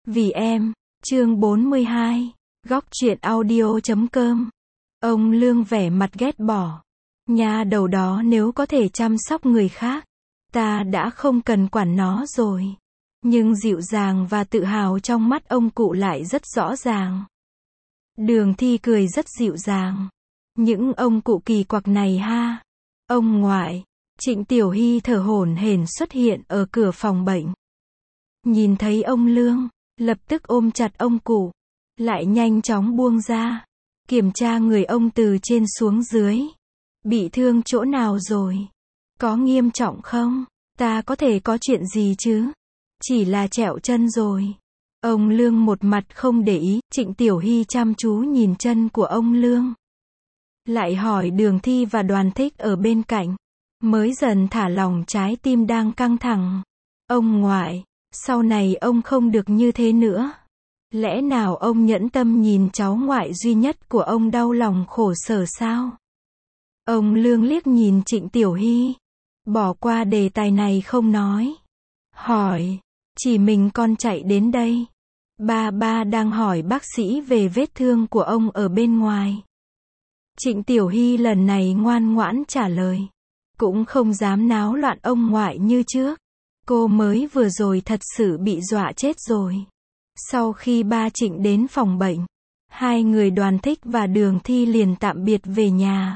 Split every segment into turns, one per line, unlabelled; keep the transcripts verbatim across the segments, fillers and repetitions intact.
Vì em, chương bốn mươi hai, góc truyện audio chấm com. Ông Lương vẻ mặt ghét bỏ. Nha đầu đó nếu có thể chăm sóc người khác, ta đã không cần quản nó rồi. Nhưng dịu dàng và tự hào trong mắt ông cụ lại rất rõ ràng. Đường Thi cười rất dịu dàng. Những ông cụ kỳ quặc này ha. Ông ngoại, Trịnh Tiểu Hy thở hổn hển xuất hiện ở cửa phòng bệnh. Nhìn thấy ông Lương, lập tức ôm chặt ông cụ, lại nhanh chóng buông ra, kiểm tra người ông từ trên xuống dưới. Bị thương chỗ nào rồi? Có nghiêm trọng không? Ta có thể có chuyện gì chứ? Chỉ là trẹo chân rồi. Ông Lương một mặt không để ý, Trịnh Tiểu Hy chăm chú nhìn chân của ông Lương. Lại hỏi Đường Thi và Đoàn Thích ở bên cạnh, mới dần thả lỏng trái tim đang căng thẳng. Ông ngoại, sau này ông không được như thế nữa. Lẽ nào ông nhẫn tâm nhìn cháu ngoại duy nhất của ông đau lòng khổ sở sao? Ông Lương liếc nhìn Trịnh Tiểu Hy, bỏ qua đề tài này không nói. Hỏi, chỉ mình con chạy đến đây. Ba ba đang hỏi bác sĩ về vết thương của ông ở bên ngoài. Trịnh Tiểu Hy lần này ngoan ngoãn trả lời, cũng không dám náo loạn ông ngoại như trước. Cô mới vừa rồi thật sự bị dọa chết rồi. Sau khi ba Trịnh đến phòng bệnh, hai người Đoàn Thích và Đường Thi liền tạm biệt về nhà.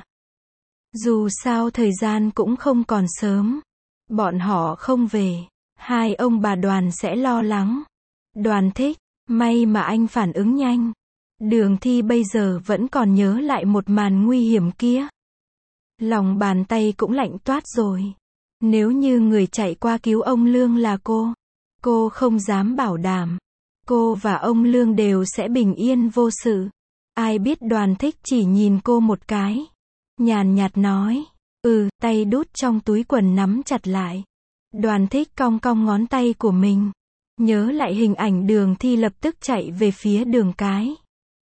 Dù sao thời gian cũng không còn sớm. Bọn họ không về, hai ông bà Đoàn sẽ lo lắng. Đoàn Thích, may mà anh phản ứng nhanh. Đường Thi bây giờ vẫn còn nhớ lại một màn nguy hiểm kia. Lòng bàn tay cũng lạnh toát rồi. Nếu như người chạy qua cứu ông Lương là cô, cô không dám bảo đảm cô và ông Lương đều sẽ bình yên vô sự. Ai biết Đoàn Thích chỉ nhìn cô một cái, nhàn nhạt nói, ừ, tay đút trong túi quần nắm chặt lại. Đoàn Thích cong cong ngón tay của mình, nhớ lại hình ảnh Đường Thi lập tức chạy về phía đường cái.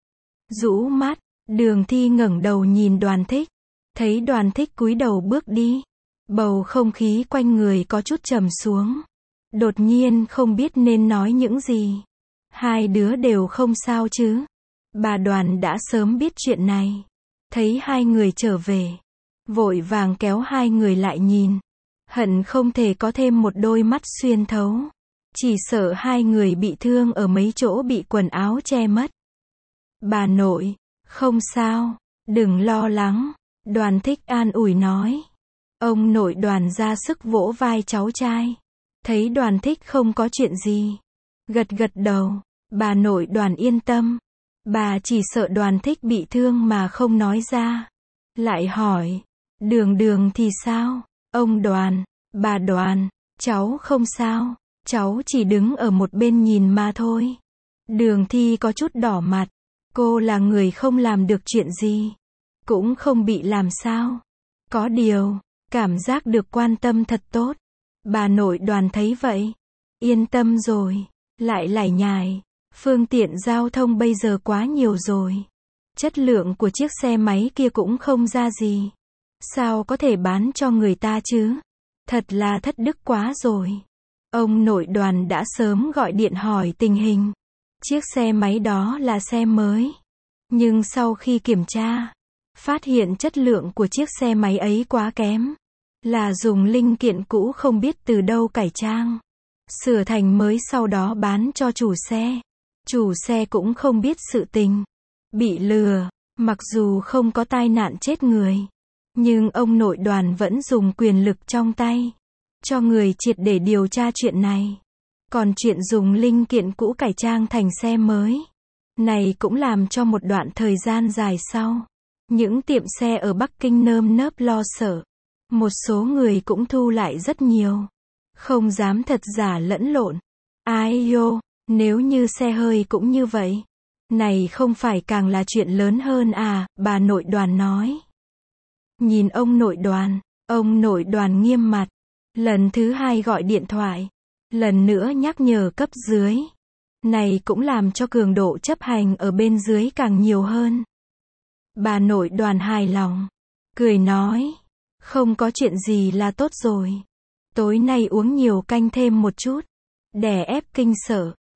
Rũ mắt, Đường Thi ngẩng đầu nhìn Đoàn Thích, thấy Đoàn Thích cúi đầu bước đi. Bầu không khí quanh người có chút trầm xuống. Đột nhiên không biết nên nói những gì. Hai đứa đều không sao chứ? Bà Đoàn đã sớm biết chuyện này. Thấy hai người trở về, vội vàng kéo hai người lại nhìn. Hận không thể có thêm một đôi mắt xuyên thấu. Chỉ sợ hai người bị thương ở mấy chỗ bị quần áo che mất. Bà nội, không sao, đừng lo lắng. Đoàn Thích an ủi nói. Ông nội Đoàn ra sức vỗ vai cháu trai. Thấy Đoàn Thích không có chuyện gì, gật gật đầu. Bà nội Đoàn yên tâm. Bà chỉ sợ Đoàn Thích bị thương mà không nói ra. Lại hỏi, Đường Đường thì sao? Ông Đoàn, bà Đoàn, cháu không sao. Cháu chỉ đứng ở một bên nhìn mà thôi. Đường Thi có chút đỏ mặt. Cô là người không làm được chuyện gì, cũng không bị làm sao. Có điều, cảm giác được quan tâm thật tốt. Bà nội Đoàn thấy vậy, yên tâm rồi. Lại lải nhải, phương tiện giao thông bây giờ quá nhiều rồi. Chất lượng của chiếc xe máy kia cũng không ra gì. Sao có thể bán cho người ta chứ? Thật là thất đức quá rồi. Ông nội Đoàn đã sớm gọi điện hỏi tình hình. Chiếc xe máy đó là xe mới. Nhưng sau khi kiểm tra, phát hiện chất lượng của chiếc xe máy ấy quá kém. Là dùng linh kiện cũ không biết từ đâu cải trang, sửa thành mới sau đó bán cho chủ xe. Chủ xe cũng không biết sự tình. Bị lừa, mặc dù không có tai nạn chết người. Nhưng ông nội Đoàn vẫn dùng quyền lực trong tay, cho người triệt để điều tra chuyện này. Còn chuyện dùng linh kiện cũ cải trang thành xe mới, này cũng làm cho một đoạn thời gian dài sau, những tiệm xe ở Bắc Kinh nơm nớp lo sợ. Một số người cũng thu lại rất nhiều. Không dám thật giả lẫn lộn. Ai yo, nếu như xe hơi cũng như vậy, này không phải càng là chuyện lớn hơn à, bà nội Đoàn nói. Nhìn ông nội Đoàn, ông nội Đoàn nghiêm mặt. Lần thứ hai gọi điện thoại. Lần nữa nhắc nhở cấp dưới. Này cũng làm cho cường độ chấp hành ở bên dưới càng nhiều hơn. Bà nội Đoàn hài lòng, cười nói, không có chuyện gì là tốt rồi. Tối nay uống nhiều canh thêm một chút, đè ép kinh sợ.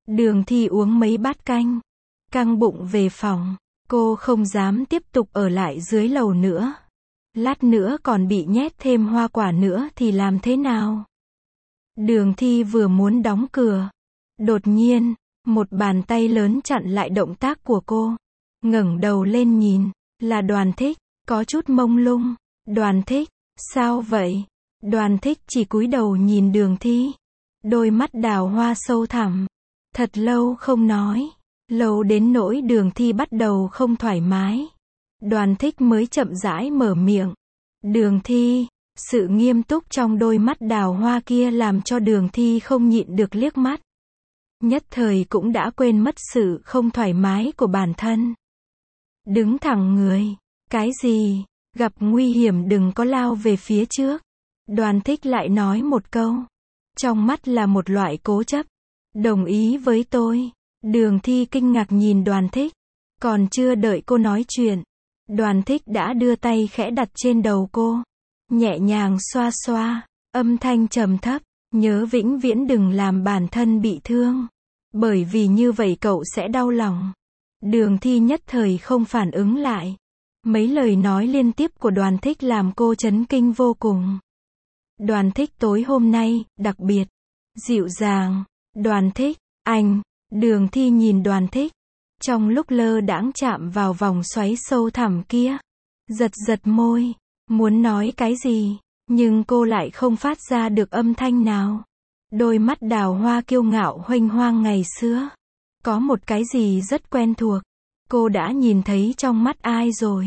Đường Thi uống mấy bát canh, căng bụng về phòng. Cô không dám tiếp tục ở lại dưới lầu nữa. Lát nữa còn bị nhét thêm hoa quả nữa thì làm thế nào? Đường Thi vừa muốn đóng cửa. Đột nhiên, một bàn tay lớn chặn lại động tác của cô. Ngẩng đầu lên nhìn, là Đoàn Thích, có chút mông lung. Đoàn Thích, sao vậy? Đoàn Thích chỉ cúi đầu nhìn Đường Thi. Đôi mắt đào hoa sâu thẳm. Thật lâu không nói. Lâu đến nỗi Đường Thi bắt đầu không thoải mái. Đoàn Thích mới chậm rãi mở miệng. Đường Thi, sự nghiêm túc trong đôi mắt đào hoa kia làm cho Đường Thi không nhịn được liếc mắt. Nhất thời cũng đã quên mất sự không thoải mái của bản thân. Đứng thẳng người. Cái gì? Gặp nguy hiểm đừng có lao về phía trước. Đoàn Thích lại nói một câu. Trong mắt là một loại cố chấp. Đồng ý với tôi. Đường Thi kinh ngạc nhìn Đoàn Thích. Còn chưa đợi cô nói chuyện. Đoàn Thích đã đưa tay khẽ đặt trên đầu cô. Nhẹ nhàng xoa xoa. Âm thanh trầm thấp. Nhớ vĩnh viễn đừng làm bản thân bị thương. Bởi vì như vậy cậu sẽ đau lòng. Đường Thi nhất thời không phản ứng lại. Mấy lời nói liên tiếp của Đoàn Thích làm cô chấn kinh vô cùng. Đoàn Thích tối hôm nay, đặc biệt, dịu dàng. Đoàn Thích, anh. Đường Thi nhìn Đoàn Thích. Trong lúc lơ đãng chạm vào vòng xoáy sâu thẳm kia. Giật giật môi. Muốn nói cái gì, nhưng cô lại không phát ra được âm thanh nào. Đôi mắt đào hoa kiêu ngạo huênh hoang ngày xưa. Có một cái gì rất quen thuộc. Cô đã nhìn thấy trong mắt ai rồi?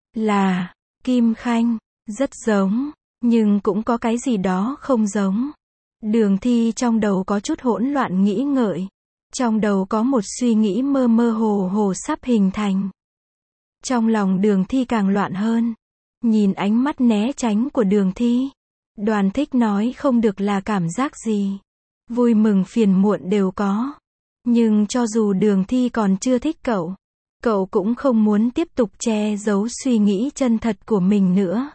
Là Kim Khanh. Rất giống, nhưng cũng có cái gì đó không giống. Đường Thi trong đầu có chút hỗn loạn nghĩ ngợi. Trong đầu có một suy nghĩ mơ mơ hồ hồ sắp hình thành. Trong lòng Đường Thi càng loạn hơn. Nhìn ánh mắt né tránh của Đường Thi. Đoàn Thích nói không được là cảm giác gì. Vui mừng phiền muộn đều có. Nhưng cho dù Đường Thi còn chưa thích cậu, cậu cũng không muốn tiếp tục che giấu suy nghĩ chân thật của mình nữa.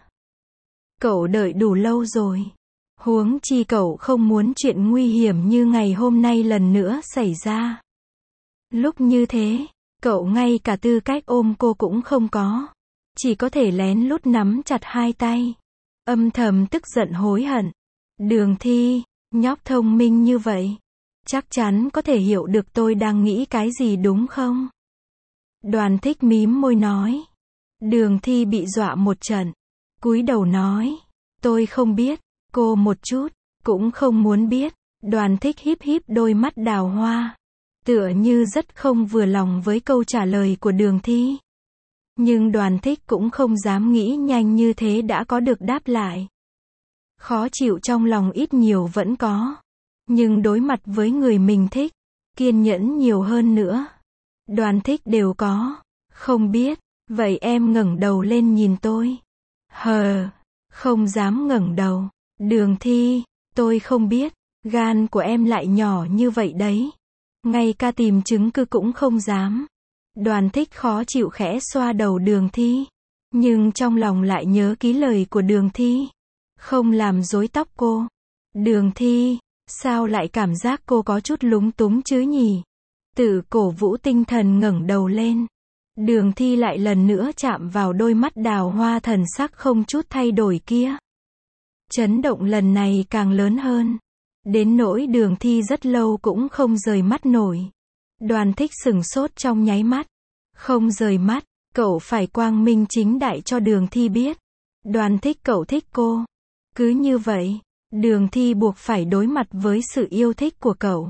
Cậu đợi đủ lâu rồi. Huống chi cậu không muốn chuyện nguy hiểm như ngày hôm nay lần nữa xảy ra. Lúc như thế, cậu ngay cả tư cách ôm cô cũng không có. Chỉ có thể lén lút nắm chặt hai tay. Âm thầm tức giận hối hận. Đường Thi, nhóc thông minh như vậy. Chắc chắn có thể hiểu được tôi đang nghĩ cái gì đúng không? Đoàn Thích mím môi nói. Đường Thi bị dọa một trận. Cúi đầu nói. Tôi không biết. Cô một chút, cũng không muốn biết. Đoàn Thích híp híp đôi mắt đào hoa. Tựa như rất không vừa lòng với câu trả lời của Đường Thi. Nhưng Đoàn Thích cũng không dám nghĩ nhanh như thế đã có được đáp lại. Khó chịu trong lòng ít nhiều vẫn có. Nhưng đối mặt với người mình thích, kiên nhẫn nhiều hơn nữa. Đoàn Thích đều có. Không biết, vậy em ngẩng đầu lên nhìn tôi. Hờ, không dám ngẩng đầu. Đường Thi, tôi không biết, gan của em lại nhỏ như vậy đấy. Ngay cả tìm chứng cứ cũng không dám. Đoàn Thích khó chịu khẽ xoa đầu Đường Thi. Nhưng trong lòng lại nhớ ký lời của Đường Thi. Không làm rối tóc cô. Đường Thi, sao lại cảm giác cô có chút lúng túng chứ nhỉ? Tự cổ vũ tinh thần ngẩng đầu lên. Đường Thi lại lần nữa chạm vào đôi mắt đào hoa thần sắc không chút thay đổi kia. Chấn động lần này càng lớn hơn. Đến nỗi Đường Thi rất lâu cũng không rời mắt nổi. Đoàn Thích sửng sốt trong nháy mắt. Không rời mắt, cậu phải quang minh chính đại cho Đường Thi biết. Đoàn Thích cậu thích cô. Cứ như vậy, Đường Thi buộc phải đối mặt với sự yêu thích của cậu.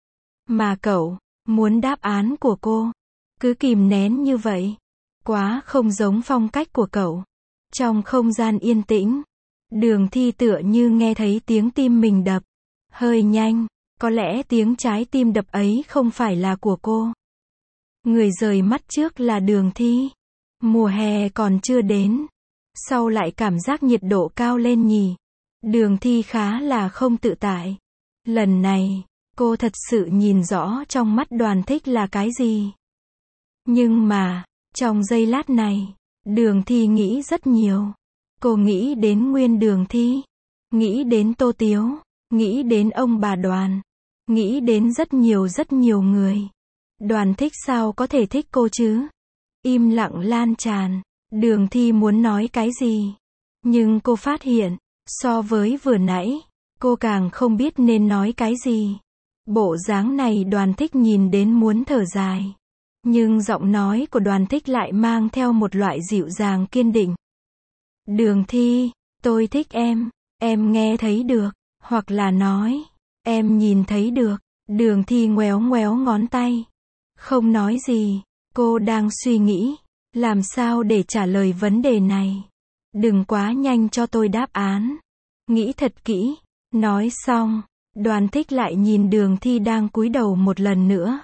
Mà cậu, muốn đáp án của cô. Cứ kìm nén như vậy. Quá không giống phong cách của cậu. Trong không gian yên tĩnh, Đường Thi tựa như nghe thấy tiếng tim mình đập. Hơi nhanh, có lẽ tiếng trái tim đập ấy không phải là của cô. Người rời mắt trước là Đường Thi. Mùa hè còn chưa đến. Sau lại cảm giác nhiệt độ cao lên nhỉ. Đường Thi khá là không tự tại. Lần này, cô thật sự nhìn rõ trong mắt Đoàn Thích là cái gì. Nhưng mà, trong giây lát này, Đường Thi nghĩ rất nhiều. Cô nghĩ đến Nguyên Đường Thi, nghĩ đến Tô Tiếu, nghĩ đến ông bà Đoàn. nghĩ đến rất nhiều rất nhiều người. Đoàn Thích sao có thể thích cô chứ? Im lặng lan tràn. Đường Thi muốn nói cái gì? Nhưng cô phát hiện, so với vừa nãy, cô càng không biết nên nói cái gì. Bộ dáng này Đoàn Thích nhìn đến muốn thở dài. Nhưng giọng nói của Đoàn Thích lại mang theo một loại dịu dàng kiên định. Đường Thi, tôi thích em, em nghe thấy được, hoặc là nói, em nhìn thấy được. Đường Thi ngoéo ngoéo ngón tay. Không nói gì, cô đang suy nghĩ, làm sao để trả lời vấn đề này. Đừng quá nhanh cho tôi đáp án. Nghĩ thật kỹ. Nói xong, Đoàn Thích lại nhìn Đường Thi đang cúi đầu một lần nữa.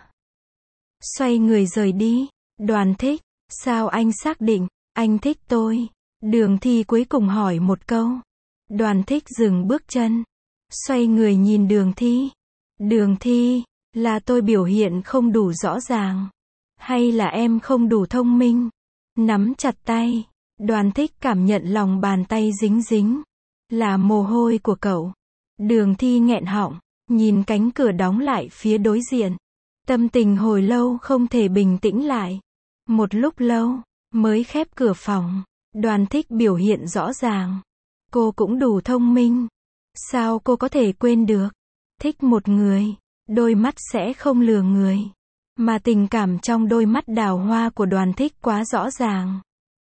Xoay người rời đi. Đoàn Thích, sao anh xác định, anh thích tôi? Đường Thi cuối cùng hỏi một câu. Đoàn Thích dừng bước chân. Xoay người nhìn Đường Thi. Đường Thi, là tôi biểu hiện không đủ rõ ràng? Hay là em không đủ thông minh? Nắm chặt tay. Đoàn Thích cảm nhận lòng bàn tay dính dính. Là mồ hôi của cậu. Đường Thi nghẹn họng, nhìn cánh cửa đóng lại phía đối diện. Tâm tình hồi lâu không thể bình tĩnh lại. Một lúc lâu, mới khép cửa phòng. Đoàn Thích biểu hiện rõ ràng. Cô cũng đủ thông minh. Sao cô có thể quên được? Thích một người, đôi mắt sẽ không lừa người. Mà tình cảm trong đôi mắt đào hoa của Đoàn Thích quá rõ ràng.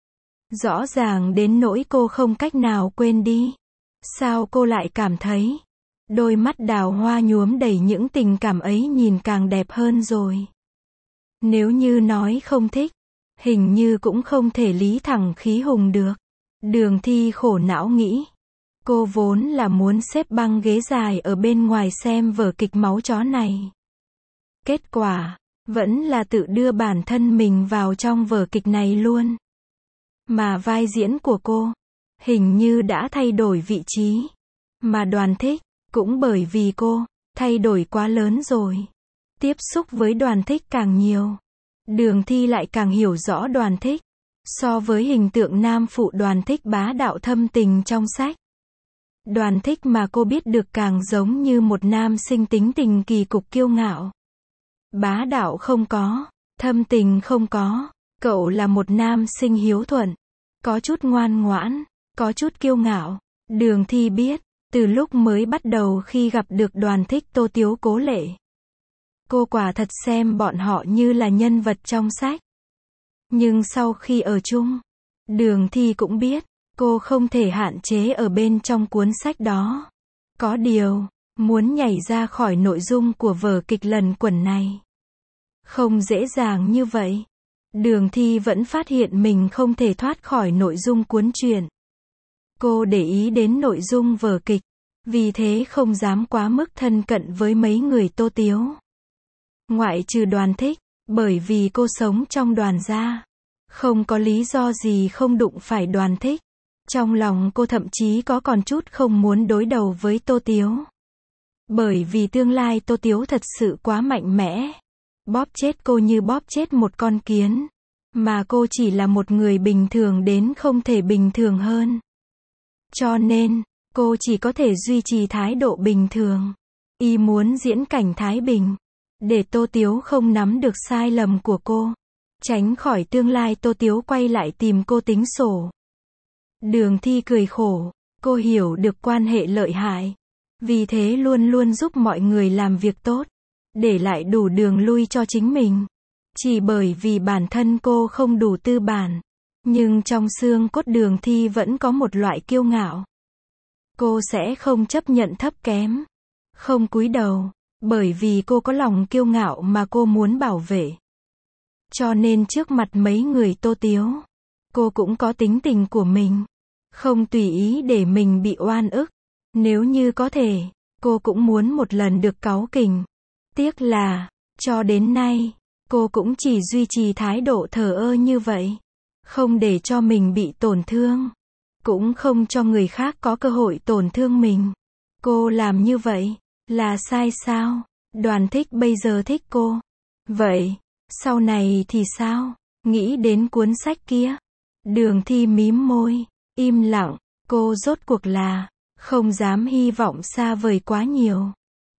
Rõ ràng đến nỗi cô không cách nào quên đi. Sao cô lại cảm thấy đôi mắt đào hoa nhuốm đầy những tình cảm ấy nhìn càng đẹp hơn rồi. Nếu như nói không thích, hình như cũng không thể lý thẳng khí hùng được. Đường Thi khổ não nghĩ. Cô vốn là muốn xếp băng ghế dài ở bên ngoài xem vở kịch máu chó này. Kết quả, vẫn là tự đưa bản thân mình vào trong vở kịch này luôn. Mà vai diễn của cô, hình như đã thay đổi vị trí. Mà Đoàn Thích, cũng bởi vì cô, thay đổi quá lớn rồi. Tiếp xúc với Đoàn Thích càng nhiều. Đường Thi lại càng hiểu rõ Đoàn Thích. So với hình tượng nam phụ Đoàn Thích bá đạo thâm tình trong sách. Đoàn Thích mà cô biết được càng giống như một nam sinh tính tình kỳ cục kiêu ngạo. Bá đạo không có, thâm tình không có. Cậu là một nam sinh hiếu thuận. Có chút ngoan ngoãn, có chút kiêu ngạo. Đường Thi biết, từ lúc mới bắt đầu khi gặp được Đoàn Thích Tô Tiếu Cố Lệ. Cô quả thật xem bọn họ như là nhân vật trong sách. Nhưng sau khi ở chung, Đường Thi cũng biết, cô không thể hạn chế ở bên trong cuốn sách đó. Có điều, muốn nhảy ra khỏi nội dung của vở kịch lần quẩn này. Không dễ dàng như vậy. Đường Thi vẫn phát hiện mình không thể thoát khỏi nội dung cuốn truyện. Cô để ý đến nội dung vở kịch, vì thế không dám quá mức thân cận với mấy người Tô Tiếu. Ngoại trừ Đoàn Thích, bởi vì cô sống trong Đoàn gia. Không có lý do gì không đụng phải Đoàn Thích. Trong lòng cô thậm chí có còn chút không muốn đối đầu với Tô Tiếu. Bởi vì tương lai Tô Tiếu thật sự quá mạnh mẽ. Bóp chết cô như bóp chết một con kiến. Mà cô chỉ là một người bình thường đến không thể bình thường hơn. Cho nên, cô chỉ có thể duy trì thái độ bình thường. Y muốn diễn cảnh thái bình. Để Tô Tiếu không nắm được sai lầm của cô. Tránh khỏi tương lai Tô Tiếu quay lại tìm cô tính sổ. Đường Thi cười khổ. Cô hiểu được quan hệ lợi hại. Vì thế luôn luôn giúp mọi người làm việc tốt. Để lại đủ đường lui cho chính mình. Chỉ bởi vì bản thân cô không đủ tư bản. Nhưng trong xương cốt Đường Thi vẫn có một loại kiêu ngạo. Cô sẽ không chấp nhận thấp kém. Không cúi đầu. Bởi vì cô có lòng kiêu ngạo mà cô muốn bảo vệ. Cho nên trước mặt mấy người Tô Tiếu, cô cũng có tính tình của mình. Không tùy ý để mình bị oan ức. Nếu như có thể, cô cũng muốn một lần được cáu kỉnh. Tiếc là, cho đến nay, cô cũng chỉ duy trì thái độ thờ ơ như vậy. Không để cho mình bị tổn thương. Cũng không cho người khác có cơ hội tổn thương mình. Cô làm như vậy, là sai sao? Đoàn Thích bây giờ thích cô. Vậy, sau này thì sao? Nghĩ đến cuốn sách kia. Đường Thi mím môi, im lặng. Cô rốt cuộc là, không dám hy vọng xa vời quá nhiều.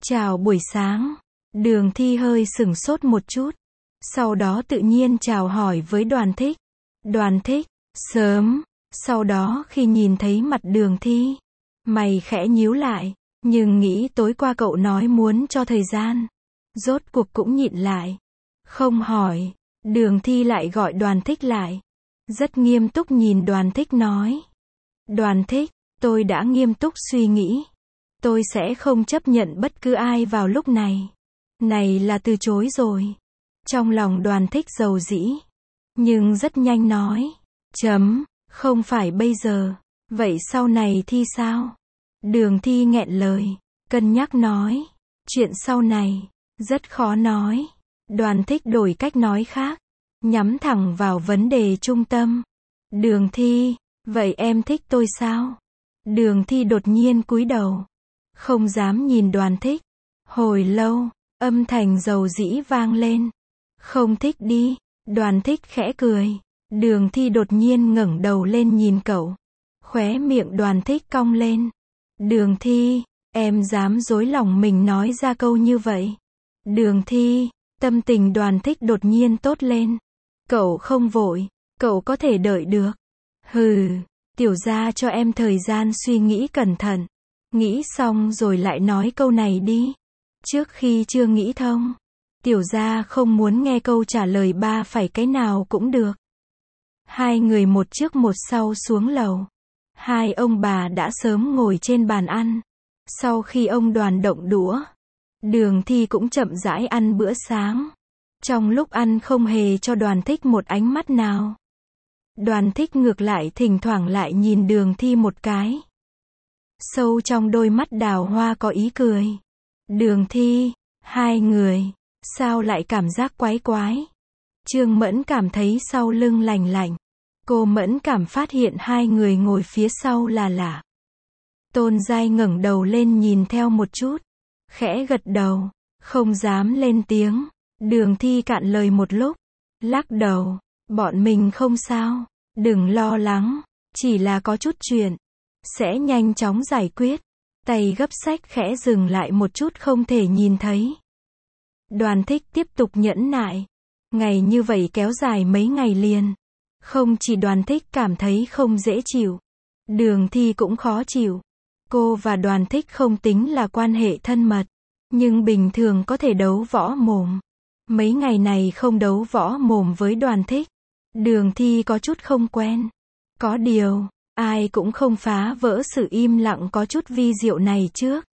Chào buổi sáng. Đường Thi hơi sửng sốt một chút. Sau đó tự nhiên chào hỏi với Đoàn Thích. Đoàn Thích, sớm. Sau đó khi nhìn thấy mặt Đường Thi, mày khẽ nhíu lại, nhưng nghĩ tối qua cậu nói muốn cho thời gian. Rốt cuộc cũng nhịn lại. Không hỏi. Đường Thi lại gọi Đoàn Thích lại. Rất nghiêm túc nhìn Đoàn Thích nói. Đoàn Thích, tôi đã nghiêm túc suy nghĩ. Tôi sẽ không chấp nhận bất cứ ai vào lúc này. Này là từ chối rồi. Trong lòng Đoàn Thích dầu dĩ. Nhưng rất nhanh nói. Chấm, không phải bây giờ. Vậy sau này thi sao? Đường Thi nghẹn lời. Cân nhắc nói. Chuyện sau này, rất khó nói. Đoàn Thích đổi cách nói khác. Nhắm thẳng vào vấn đề trung tâm. Đường Thi, vậy em thích tôi sao? Đường Thi đột nhiên cúi đầu. Không dám nhìn Đoàn Thích. Hồi lâu, âm thanh dầu dĩ vang lên. Không thích đi. Đoàn Thích khẽ cười. Đường Thi đột nhiên ngẩng đầu lên nhìn cậu. Khóe miệng Đoàn Thích cong lên. Đường Thi, em dám dối lòng mình nói ra câu như vậy. Đường Thi, tâm tình Đoàn Thích đột nhiên tốt lên. Cậu không vội, cậu có thể đợi được. Hừ, tiểu gia cho em thời gian suy nghĩ cẩn thận. Nghĩ xong rồi lại nói câu này đi. Trước khi chưa nghĩ thông, tiểu gia không muốn nghe câu trả lời ba phải cái nào cũng được. Hai người một trước một sau xuống lầu. Hai ông bà đã sớm ngồi trên bàn ăn. Sau khi ông Đoàn động đũa, Đường Thi cũng chậm rãi ăn bữa sáng. Trong lúc ăn không hề cho Đoàn Thích một ánh mắt nào. Đoàn Thích ngược lại thỉnh thoảng lại nhìn Đường Thi một cái. Sâu trong đôi mắt đào hoa có ý cười. Đường Thi, hai người, sao lại cảm giác quái quái? Trương Mẫn cảm thấy sau lưng lành lạnh. Cô Mẫn cảm phát hiện hai người ngồi phía sau là lạ. Tôn Giai ngẩng đầu lên nhìn theo một chút. Khẽ gật đầu, không dám lên tiếng. Đường Thi cạn lời một lúc. Lắc đầu, bọn mình không sao. Đừng lo lắng, chỉ là có chút chuyện. Sẽ nhanh chóng giải quyết. Tay gấp sách khẽ dừng lại một chút không thể nhìn thấy. Đoàn Thích tiếp tục nhẫn nại. Ngày như vậy kéo dài mấy ngày liền. Không chỉ Đoàn Thích cảm thấy không dễ chịu. Đường Thi cũng khó chịu. Cô và Đoàn Thích không tính là quan hệ thân mật. Nhưng bình thường có thể đấu võ mồm. Mấy ngày này không đấu võ mồm với Đoàn Thích. Đường Thi có chút không quen. Có điều, ai cũng không phá vỡ sự im lặng có chút vi diệu này trước.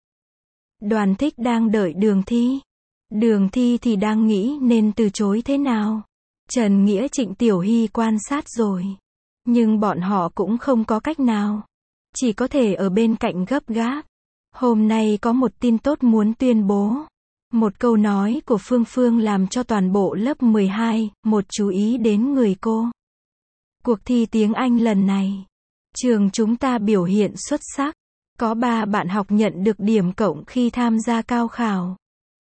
Đoàn Thích đang đợi Đường Thi. Đường Thi thì đang nghĩ nên từ chối thế nào. Trần Nghĩa Trịnh Tiểu Hy quan sát rồi. Nhưng bọn họ cũng không có cách nào. Chỉ có thể ở bên cạnh gấp gáp. Hôm nay có một tin tốt muốn tuyên bố. Một câu nói của Phương Phương làm cho toàn bộ lớp mười hai, một chú ý đến người cô. Cuộc thi tiếng Anh lần này, trường chúng ta biểu hiện xuất sắc. Có ba bạn học nhận được điểm cộng khi tham gia cao khảo.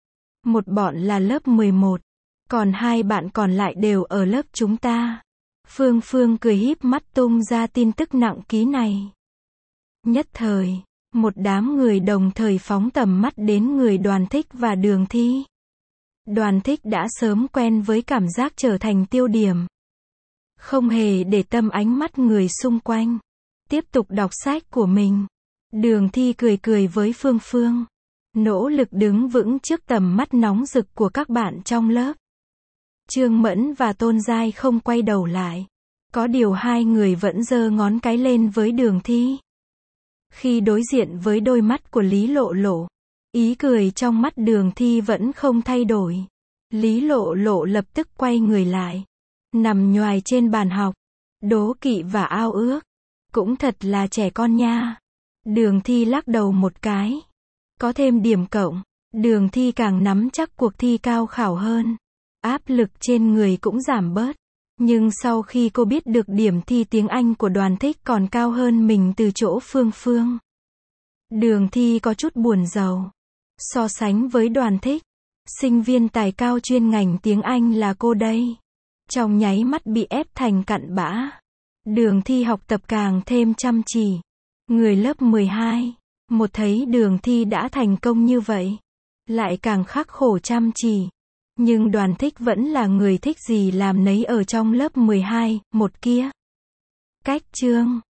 Một bọn là lớp mười một, còn hai bạn còn lại đều ở lớp chúng ta. Phương Phương cười híp mắt tung ra tin tức nặng ký này. Nhất thời, một đám người đồng thời phóng tầm mắt đến người Đoàn Thích và Đường Thi. Đoàn Thích đã sớm quen với cảm giác trở thành tiêu điểm. Không hề để tâm ánh mắt người xung quanh. Tiếp tục đọc sách của mình. Đường Thi cười cười với Phương Phương. Nỗ lực đứng vững trước tầm mắt nóng rực của các bạn trong lớp. Trương Mẫn và Tôn Giai không quay đầu lại. Có điều hai người vẫn giơ ngón cái lên với Đường Thi. Khi đối diện với đôi mắt của Lý Lộ Lộ, ý cười trong mắt Đường Thi vẫn không thay đổi. Lý Lộ Lộ lập tức quay người lại. Nằm nhoài trên bàn học. Đố kỵ và ao ước. Cũng thật là trẻ con nha. Đường Thi lắc đầu một cái. Có thêm điểm cộng. Đường Thi càng nắm chắc cuộc thi cao khảo hơn. Áp lực trên người cũng giảm bớt. Nhưng sau khi cô biết được điểm thi tiếng Anh của Đoàn Thích còn cao hơn mình từ chỗ Phương Phương, Đường Thi có chút buồn rầu. So sánh với Đoàn Thích, sinh viên tài cao chuyên ngành tiếng Anh là cô đây. Trong nháy mắt bị ép thành cặn bã. Đường Thi học tập càng thêm chăm chỉ. Người lớp mười hai, một thấy Đường Thi đã thành công như vậy, lại càng khắc khổ chăm chỉ. Nhưng Đoàn Thích vẫn là người thích gì làm nấy ở trong lớp mười hai, một kia. Cách chương